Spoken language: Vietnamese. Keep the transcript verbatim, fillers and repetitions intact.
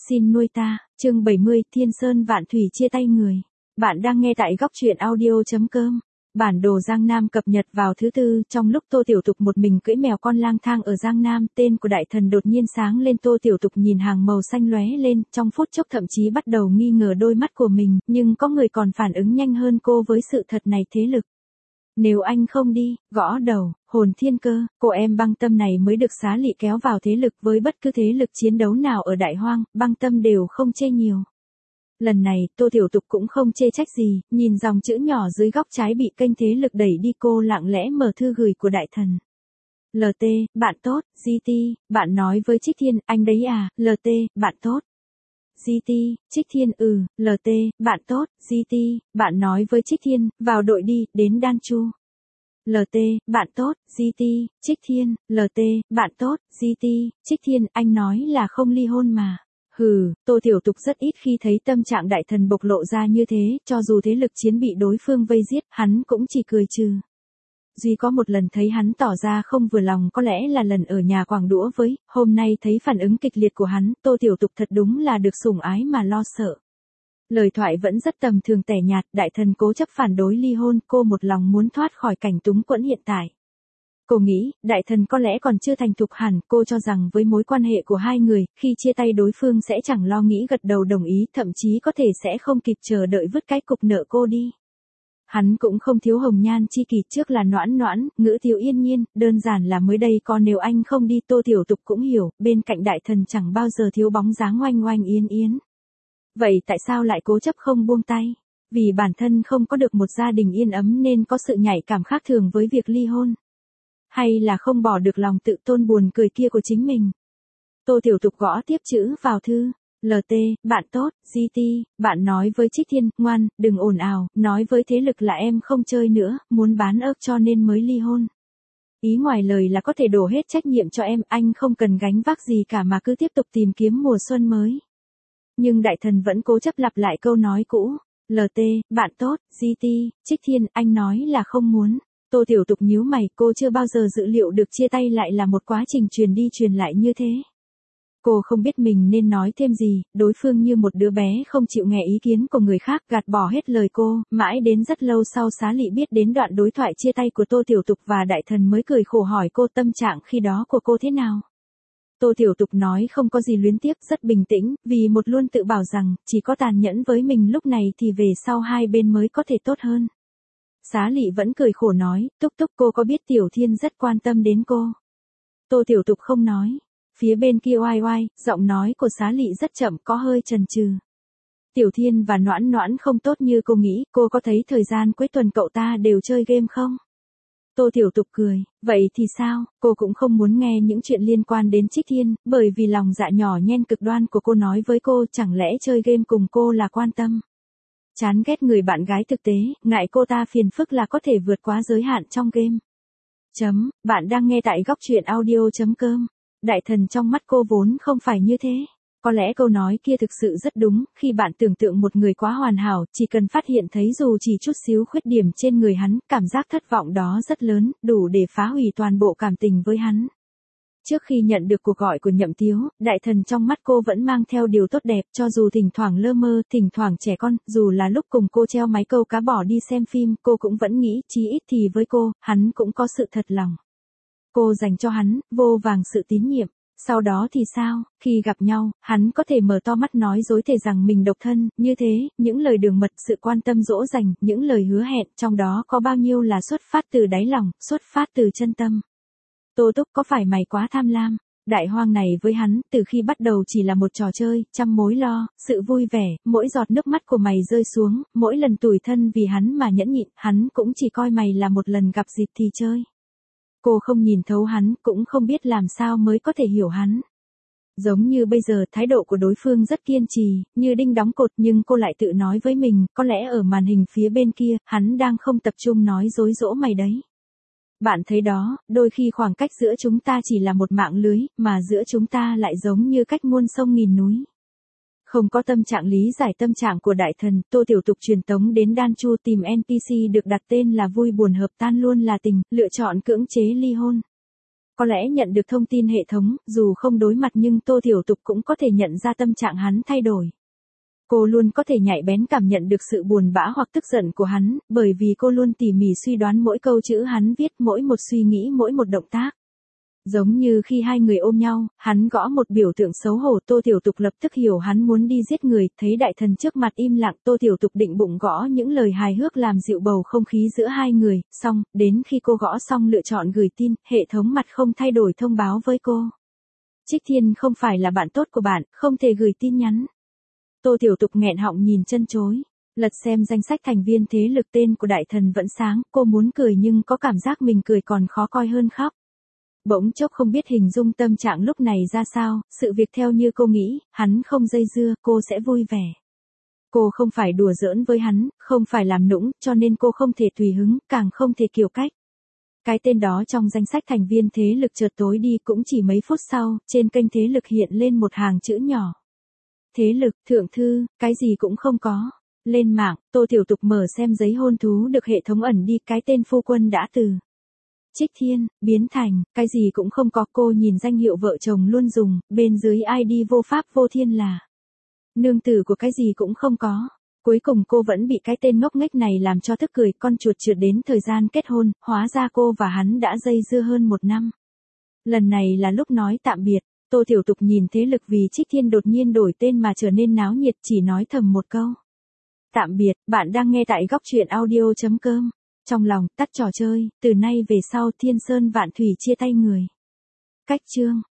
xin nuôi ta, chương bảy mươi, Thiên Sơn Vạn Thủy chia tay người. Bạn đang nghe tại góc truyện audio.com. Bản đồ Giang Nam cập nhật vào thứ tư, trong lúc Tô Tiểu Tục một mình cưỡi mèo con lang thang ở Giang Nam, tên của đại thần đột nhiên sáng lên. Tô Tiểu Tục nhìn hàng màu xanh lóe lên, trong phút chốc thậm chí bắt đầu nghi ngờ đôi mắt của mình, nhưng có người còn phản ứng nhanh hơn cô với sự thật này. Thế lực. Nếu anh không đi, gõ đầu, Hồn Thiên Cơ, cô em Băng Tâm này mới được Xá Lị kéo vào thế lực. Với bất cứ thế lực chiến đấu nào ở Đại Hoang, Băng Tâm đều không chê nhiều. Lần này, Tô Tiểu Tục cũng không chê trách gì, nhìn dòng chữ nhỏ dưới góc trái bị kênh thế lực đẩy đi, cô lặng lẽ mở thư gửi của đại thần. lờ tê, bạn tốt, giê tê, bạn nói với Trích Thiên, anh đấy à, lờ tê, bạn tốt. giê tê, Trích Thiên, ừ, lờ tê, bạn tốt, giê tê, bạn nói với Trích Thiên, vào đội đi, đến Đan Chu. lờ tê, bạn tốt, giê tê, Trích Thiên, lờ tê, bạn tốt, giê tê, Trích Thiên, anh nói là không ly hôn mà. Hừ, Tô Tiểu Tục rất ít khi thấy tâm trạng đại thần bộc lộ ra như thế, cho dù thế lực chiến bị đối phương vây giết, hắn cũng chỉ cười trừ. Duy có một lần thấy hắn tỏ ra không vừa lòng, có lẽ là lần ở nhà quàng đũa với, hôm nay thấy phản ứng kịch liệt của hắn, Tô Tiểu Tục thật đúng là được sủng ái mà lo sợ. Lời thoại vẫn rất tầm thường tẻ nhạt, đại thần cố chấp phản đối ly hôn, cô một lòng muốn thoát khỏi cảnh túng quẫn hiện tại. Cô nghĩ, đại thần có lẽ còn chưa thành thục hẳn, cô cho rằng với mối quan hệ của hai người, khi chia tay đối phương sẽ chẳng lo nghĩ gật đầu đồng ý, thậm chí có thể sẽ không kịp chờ đợi vứt cái cục nợ cô đi. Hắn cũng không thiếu hồng nhan chi kỷ, trước là Noãn Noãn, Ngữ Thiếu Yên Nhiên, đơn giản là mới đây còn nếu anh không đi. Tô Tiểu Tục cũng hiểu, bên cạnh đại thần chẳng bao giờ thiếu bóng dáng oanh oanh yến yến. Vậy tại sao lại cố chấp không buông tay? Vì bản thân không có được một gia đình yên ấm nên có sự nhạy cảm khác thường với việc ly hôn. Hay là không bỏ được lòng tự tôn buồn cười kia của chính mình? Tô Tiểu Tục gõ tiếp chữ vào thư. lờ tê, bạn tốt, giê tê, bạn nói với Trích Thiên, ngoan, đừng ồn ào, nói với thế lực là em không chơi nữa, muốn bán ớt cho nên mới ly hôn. Ý ngoài lời là có thể đổ hết trách nhiệm cho em, anh không cần gánh vác gì cả mà cứ tiếp tục tìm kiếm mùa xuân mới. Nhưng đại thần vẫn cố chấp lặp lại câu nói cũ. lờ tê, bạn tốt, giê tê, Trích Thiên, anh nói là không muốn. Tô Tiểu Tục nhíu mày, cô chưa bao giờ dự liệu được chia tay lại là một quá trình truyền đi truyền lại như thế. Cô không biết mình nên nói thêm gì, đối phương như một đứa bé không chịu nghe ý kiến của người khác, gạt bỏ hết lời cô, mãi đến rất lâu sau Xá Lị biết đến đoạn đối thoại chia tay của Tô Tiểu Tục và đại thần mới cười khổ hỏi cô tâm trạng khi đó của cô thế nào. Tô Tiểu Tục nói không có gì luyến tiếc, rất bình tĩnh, vì một luôn tự bảo rằng, chỉ có tàn nhẫn với mình lúc này thì về sau hai bên mới có thể tốt hơn. Xá Lị vẫn cười khổ nói, Túc Túc, cô có biết Tiểu Thiên rất quan tâm đến cô? Tô Tiểu Tục không nói. Phía bên kia oai oai, giọng nói của Xá Lị rất chậm, có hơi chần chừ. Tiểu Thiên và Noãn Noãn không tốt như cô nghĩ, cô có thấy thời gian cuối tuần cậu ta đều chơi game không? Tô Tiểu Tục cười, vậy thì sao, cô cũng không muốn nghe những chuyện liên quan đến Trích Thiên, bởi vì lòng dạ nhỏ nhen cực đoan của cô nói với cô, chẳng lẽ chơi game cùng cô là quan tâm. Chán ghét người bạn gái thực tế, ngại cô ta phiền phức là có thể vượt quá giới hạn trong game. Chấm, bạn đang nghe tại góc truyện audio.com. Đại thần trong mắt cô vốn không phải như thế. Có lẽ câu nói kia thực sự rất đúng, khi bạn tưởng tượng một người quá hoàn hảo, chỉ cần phát hiện thấy dù chỉ chút xíu khuyết điểm trên người hắn, cảm giác thất vọng đó rất lớn, đủ để phá hủy toàn bộ cảm tình với hắn. Trước khi nhận được cuộc gọi của Nhậm Tiếu, đại thần trong mắt cô vẫn mang theo điều tốt đẹp, cho dù thỉnh thoảng lơ mơ, thỉnh thoảng trẻ con, dù là lúc cùng cô treo máy câu cá bỏ đi xem phim, cô cũng vẫn nghĩ, chí ít thì với cô, hắn cũng có sự thật lòng. Cô dành cho hắn, vô vàng sự tín nhiệm. Sau đó thì sao, khi gặp nhau, hắn có thể mở to mắt nói dối thể rằng mình độc thân, như thế, những lời đường mật, sự quan tâm dỗ dành, những lời hứa hẹn, trong đó có bao nhiêu là xuất phát từ đáy lòng, xuất phát từ chân tâm. Tô Túc, có phải mày quá tham lam? Đại Hoang này với hắn, từ khi bắt đầu chỉ là một trò chơi, trăm mối lo, sự vui vẻ, mỗi giọt nước mắt của mày rơi xuống, mỗi lần tủi thân vì hắn mà nhẫn nhịn, hắn cũng chỉ coi mày là một lần gặp dịp thì chơi. Cô không nhìn thấu hắn, cũng không biết làm sao mới có thể hiểu hắn. Giống như bây giờ, thái độ của đối phương rất kiên trì, như đinh đóng cột, nhưng cô lại tự nói với mình, có lẽ ở màn hình phía bên kia, hắn đang không tập trung nói dối dỗ mày đấy. Bạn thấy đó, đôi khi khoảng cách giữa chúng ta chỉ là một mạng lưới, mà giữa chúng ta lại giống như cách muôn sông nghìn núi. Không có tâm trạng lý giải tâm trạng của đại thần, Tô Tiểu Tục truyền tống đến Đan Chu tìm en pê xê được đặt tên là vui buồn hợp tan luôn là tình, lựa chọn cưỡng chế ly hôn. Có lẽ nhận được thông tin hệ thống, dù không đối mặt nhưng Tô Tiểu Tục cũng có thể nhận ra tâm trạng hắn thay đổi. Cô luôn có thể nhạy bén cảm nhận được sự buồn bã hoặc tức giận của hắn, bởi vì cô luôn tỉ mỉ suy đoán mỗi câu chữ hắn viết, mỗi một suy nghĩ, mỗi một động tác. Giống như khi hai người ôm nhau, hắn gõ một biểu tượng xấu hổ, Tô Tiểu Tục lập tức hiểu hắn muốn đi giết người, thấy đại thần trước mặt im lặng, Tô Tiểu Tục định bụng gõ những lời hài hước làm dịu bầu không khí giữa hai người, xong, đến khi cô gõ xong lựa chọn gửi tin, hệ thống mặt không thay đổi thông báo với cô. Trích Thiên không phải là bạn tốt của bạn, không thể gửi tin nhắn. Tô Tiểu Tục nghẹn họng nhìn chân chối, lật xem danh sách thành viên thế lực, tên của đại thần vẫn sáng, cô muốn cười nhưng có cảm giác mình cười còn khó coi hơn khóc. Bỗng chốc không biết hình dung tâm trạng lúc này ra sao, sự việc theo như cô nghĩ, hắn không dây dưa, cô sẽ vui vẻ. Cô không phải đùa giỡn với hắn, không phải làm nũng, cho nên cô không thể tùy hứng, càng không thể kiêu cách. Cái tên đó trong danh sách thành viên thế lực chợt tối đi, cũng chỉ mấy phút sau, trên kênh thế lực hiện lên một hàng chữ nhỏ. Thế lực, thượng thư, cái gì cũng không có. Lên mạng, Tô Tiểu Tục mở xem giấy hôn thú được hệ thống ẩn đi, cái tên phu quân đã từ Trích Thiên, biến thành, cái gì cũng không có. Cô nhìn danh hiệu vợ chồng luôn dùng, bên dưới i đê vô pháp vô thiên là nương tử của cái gì cũng không có. Cuối cùng cô vẫn bị cái tên ngốc nghếch này làm cho tức cười, con chuột trượt đến thời gian kết hôn, hóa ra cô và hắn đã dây dưa hơn một năm. Lần này là lúc nói tạm biệt, Tô Tiểu Tục nhìn thế lực vì Trích Thiên đột nhiên đổi tên mà trở nên náo nhiệt, chỉ nói thầm một câu. Tạm biệt, bạn đang nghe tại góc truyện audio chấm com. Trong lòng, tắt trò chơi, từ nay về sau Thiên Sơn Vạn Thủy chia tay người. Cách chương.